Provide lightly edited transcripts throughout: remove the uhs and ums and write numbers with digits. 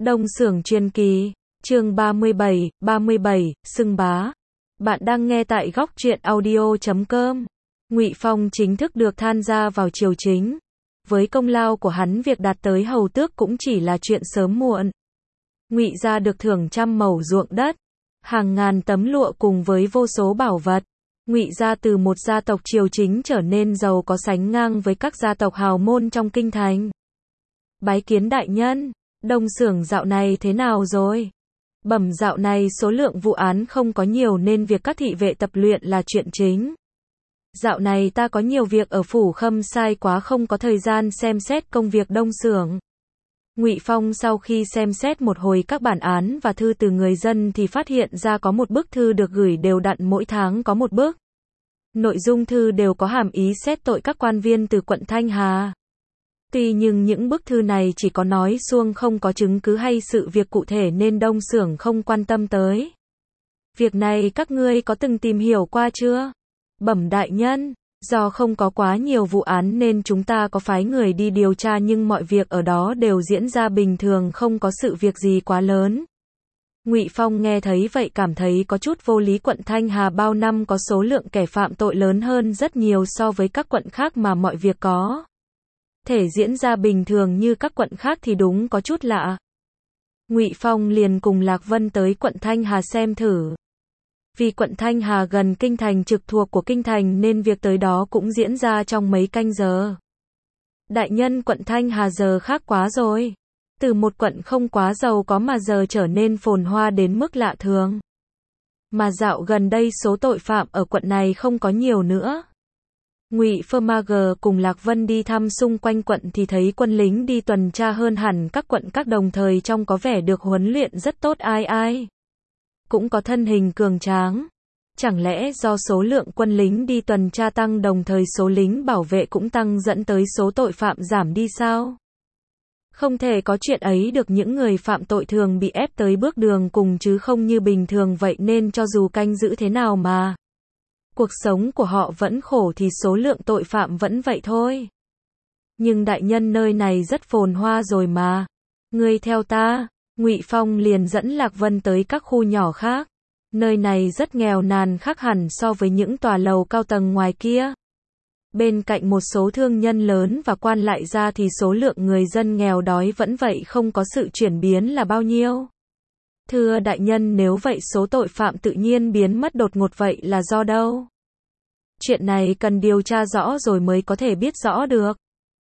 Đông Xưởng Truyền Kỳ, chương 37, xưng bá. Bạn đang nghe tại góc truyện audio.com. Ngụy Phong chính thức được tham gia vào triều chính. Với công lao của hắn, việc đạt tới hầu tước cũng chỉ là chuyện sớm muộn. Ngụy gia được thưởng trăm mẩu ruộng đất, hàng ngàn tấm lụa cùng với vô số bảo vật. Ngụy gia từ một gia tộc triều chính trở nên giàu có sánh ngang với các gia tộc hào môn trong kinh thành. Bái kiến đại nhân, Đông Xưởng dạo này thế nào rồi? Bẩm dạo này số lượng vụ án không có nhiều nên việc các thị vệ tập luyện là chuyện chính. Dạo này ta có nhiều việc ở phủ Khâm Sai quá không có thời gian xem xét công việc Đông Xưởng. Ngụy Phong sau khi xem xét một hồi các bản án và thư từ người dân thì phát hiện ra có một bức thư được gửi đều đặn mỗi tháng có một bức. Nội dung thư đều có hàm ý xét tội các quan viên từ quận Thanh Hà. Tuy nhưng những bức thư này chỉ có nói suông không có chứng cứ hay sự việc cụ thể nên Đông Xưởng không quan tâm tới. Việc này các ngươi có từng tìm hiểu qua chưa? Bẩm đại nhân, do không có quá nhiều vụ án nên chúng ta có phái người đi điều tra nhưng mọi việc ở đó đều diễn ra bình thường, không có sự việc gì quá lớn. Ngụy Phong nghe thấy vậy cảm thấy có chút vô lý. Quận Thanh Hà bao năm có số lượng kẻ phạm tội lớn hơn rất nhiều so với các quận khác mà mọi việc có thể diễn ra bình thường như các quận khác thì đúng có chút lạ. Ngụy Phong liền cùng Lạc Vân tới quận Thanh Hà xem thử. Vì quận Thanh Hà gần kinh thành, trực thuộc của kinh thành nên việc tới đó cũng diễn ra trong mấy canh giờ. Đại nhân, quận Thanh Hà giờ khác quá rồi. Từ một quận không quá giàu có mà giờ trở nên phồn hoa đến mức lạ thường. Mà dạo gần đây số tội phạm ở quận này không có nhiều nữa. Ngụy Phơ cùng Lạc Vân đi thăm xung quanh quận thì thấy quân lính đi tuần tra hơn hẳn các quận các, đồng thời trông có vẻ được huấn luyện rất tốt, ai cũng có thân hình cường tráng. Chẳng lẽ do số lượng quân lính đi tuần tra tăng đồng thời số lính bảo vệ cũng tăng dẫn tới số tội phạm giảm đi sao? Không thể có chuyện ấy được, những người phạm tội thường bị ép tới bước đường cùng chứ không như bình thường vậy nên cho dù canh giữ thế nào mà cuộc sống của họ vẫn khổ thì số lượng tội phạm vẫn vậy thôi. Nhưng đại nhân, nơi này rất phồn hoa rồi mà. Ngươi theo ta. Ngụy Phong liền dẫn Lạc Vân tới các khu nhỏ khác. Nơi này rất nghèo nàn, khác hẳn so với những tòa lầu cao tầng ngoài kia. Bên cạnh một số thương nhân lớn và quan lại ra thì số lượng người dân nghèo đói vẫn vậy, không có sự chuyển biến là bao nhiêu. Thưa đại nhân, nếu vậy số tội phạm tự nhiên biến mất đột ngột vậy là do đâu? Chuyện này cần điều tra rõ rồi mới có thể biết rõ được.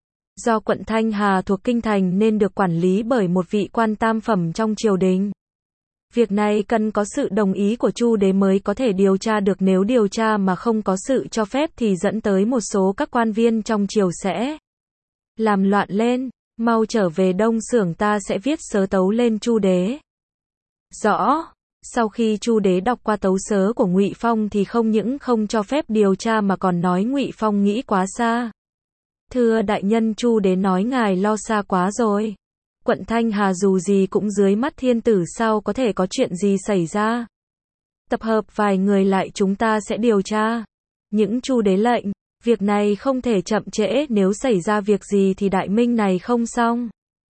Do quận Thanh Hà thuộc kinh thành nên được quản lý bởi một vị quan tam phẩm trong triều đình. Việc này cần có sự đồng ý của Chu đế mới có thể điều tra được, nếu điều tra mà không có sự cho phép thì dẫn tới một số các quan viên trong triều sẽ làm loạn lên. Mau trở về Đông Xưởng, ta sẽ viết sớ tấu lên Chu đế. Rõ. Sau khi Chu đế đọc qua tấu sớ của Ngụy Phong thì không những không cho phép điều tra mà còn nói Ngụy Phong nghĩ quá xa. Thưa đại nhân, Chu đế nói ngài lo xa quá rồi. Quận Thanh Hà dù gì cũng dưới mắt thiên tử, sao có thể có chuyện gì xảy ra. Tập hợp vài người lại, chúng ta sẽ điều tra. Những Chu đế lệnh, việc này không thể chậm trễ, nếu xảy ra việc gì thì đại minh này không xong.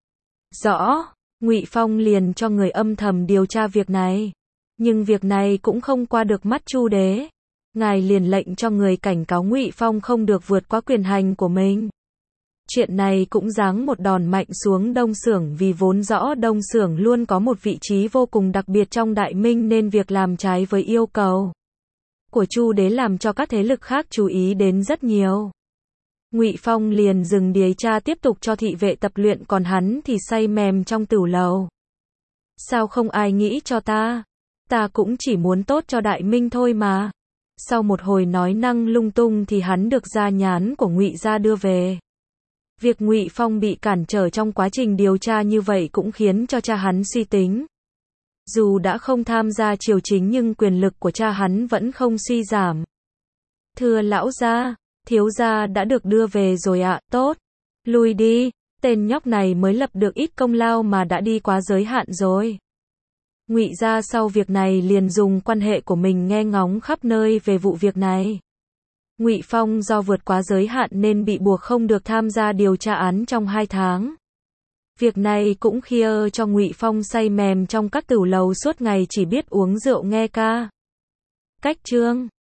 Rõ. Ngụy Phong liền cho người âm thầm điều tra việc này. Nhưng việc này cũng không qua được mắt Chu đế. Ngài liền lệnh cho người cảnh cáo Ngụy Phong không được vượt quá quyền hành của mình. Chuyện này cũng giáng một đòn mạnh xuống Đông Xưởng, vì vốn rõ Đông Xưởng luôn có một vị trí vô cùng đặc biệt trong đại minh nên việc làm trái với yêu cầu của Chu đế làm cho các thế lực khác chú ý đến rất nhiều. Ngụy Phong liền dừng điều tra, tiếp tục cho thị vệ tập luyện, còn hắn thì say mềm trong tửu lầu. Sao không ai nghĩ cho ta? Ta cũng chỉ muốn tốt cho đại minh thôi mà. Sau một hồi nói năng lung tung thì hắn được gia nhán của Ngụy gia đưa về. Việc Ngụy Phong bị cản trở trong quá trình điều tra như vậy cũng khiến cho cha hắn suy tính. Dù đã không tham gia triều chính nhưng quyền lực của cha hắn vẫn không suy giảm. Thưa lão gia, thiếu gia đã được đưa về rồi ạ. Tốt. Lui đi. Tên nhóc này mới lập được ít công lao mà đã đi quá giới hạn rồi. Ngụy gia sau việc này liền dùng quan hệ của mình nghe ngóng khắp nơi về vụ việc này. Ngụy Phong do vượt quá giới hạn nên bị buộc không được tham gia điều tra án trong 2 tháng. Việc này cũng khiến cho Ngụy Phong say mềm trong các tửu lầu suốt ngày chỉ biết uống rượu nghe ca. Cách chương